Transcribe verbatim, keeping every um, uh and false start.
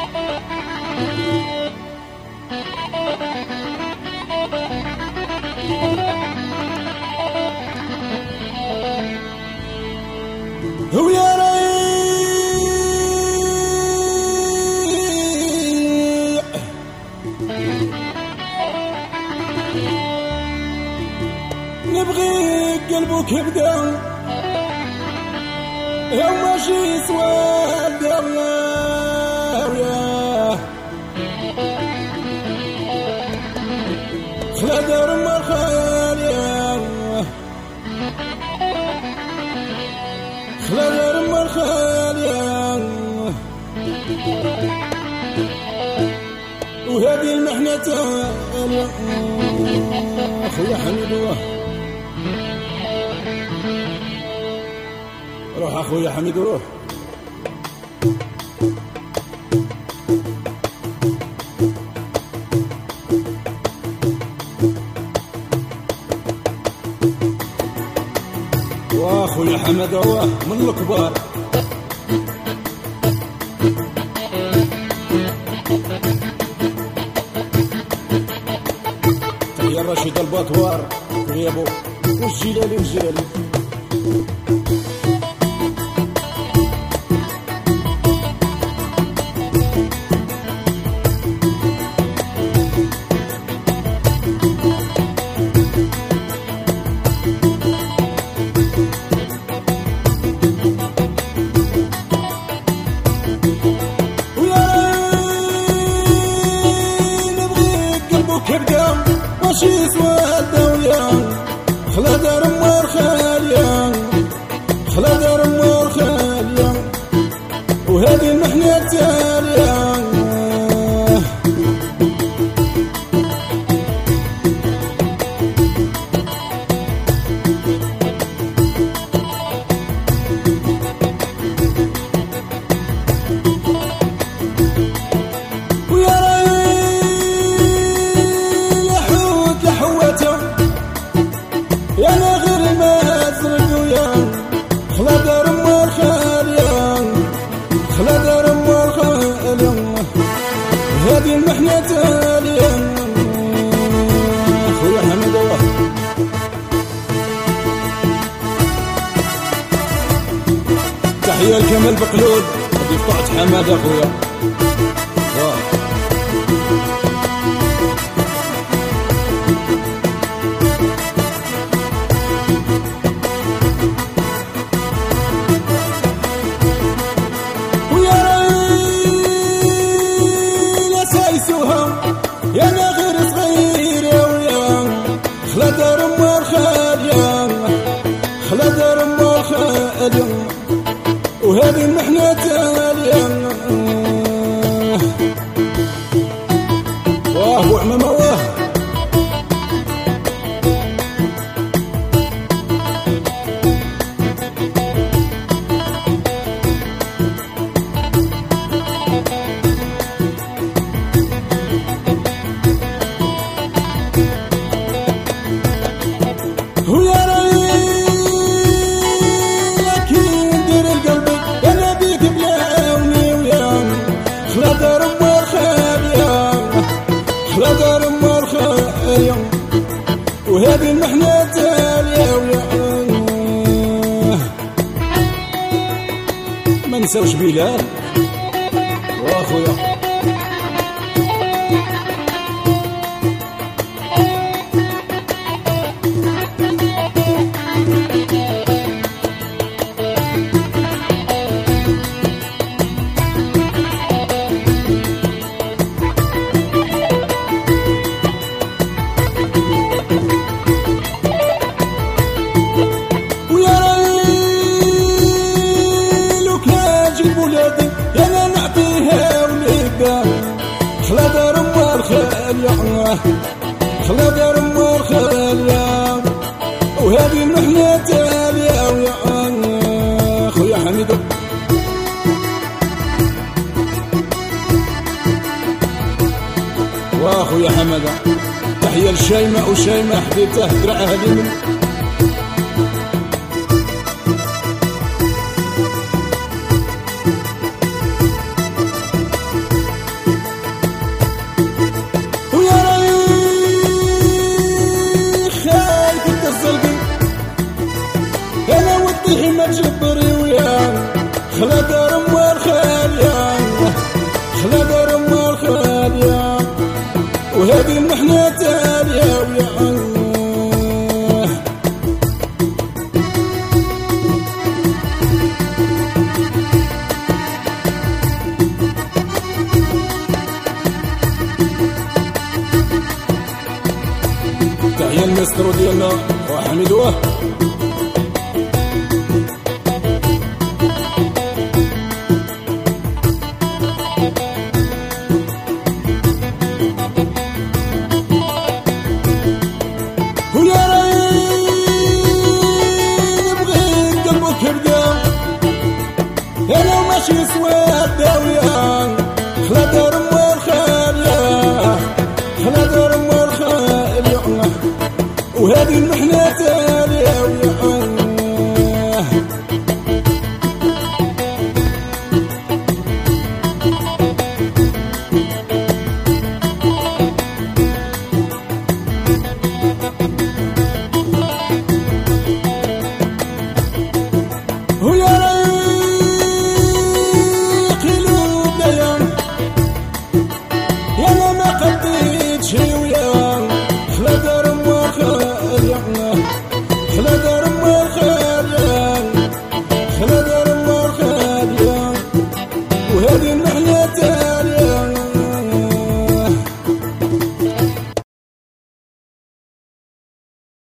ويا ريح نبغي قلبك يبدا يا ماشي سواد يا خلادر مرخال يا خلادر مرخال يا وهذه المحنة يا خويا حميد روح اخويا حميد روح. واخويا حمد روح من الكبار. يا رشيد البطوار غيابو والجلالي والجلالي ماشي سواد ويا خلادر مرخال يا خلادر مرخال يا وهذه المحنة التالية يا نغير ما تزرق ويا خلادر مرخال يا خلادر مرخال يا هذه المحنة تالية خويا حمد الله. تحية لكمال بقلود هذه قطعة حماد اخويا. يا نغير صغير يا ويا خلادر مرخال يا خلادر مرخال يا وهذه المحنة تالية واه وعمامة واه ويا ريك ندير القلب انا بيك بلاوني ويا خلادر مرخال يا خلادر مرخال يا وهذه المحنة تالية ويا ما نساوش بلال واخويا. يا نعطيها وليدا خلادر مرخال يا خلادر مرخال يا وهذه المحنة تالية ويا خويا حميد واخويا حمد. تحية لشيماء وشيماء حبيبته درعها هذه من خلا دار ام الخالية خلا دار ام الخالية وهذه المحنة تالية ويا الله. تحية الماسترو ديالنا وحمدوه. ويا راي نبغي قلبك يبدا انا ماشي سواد داوية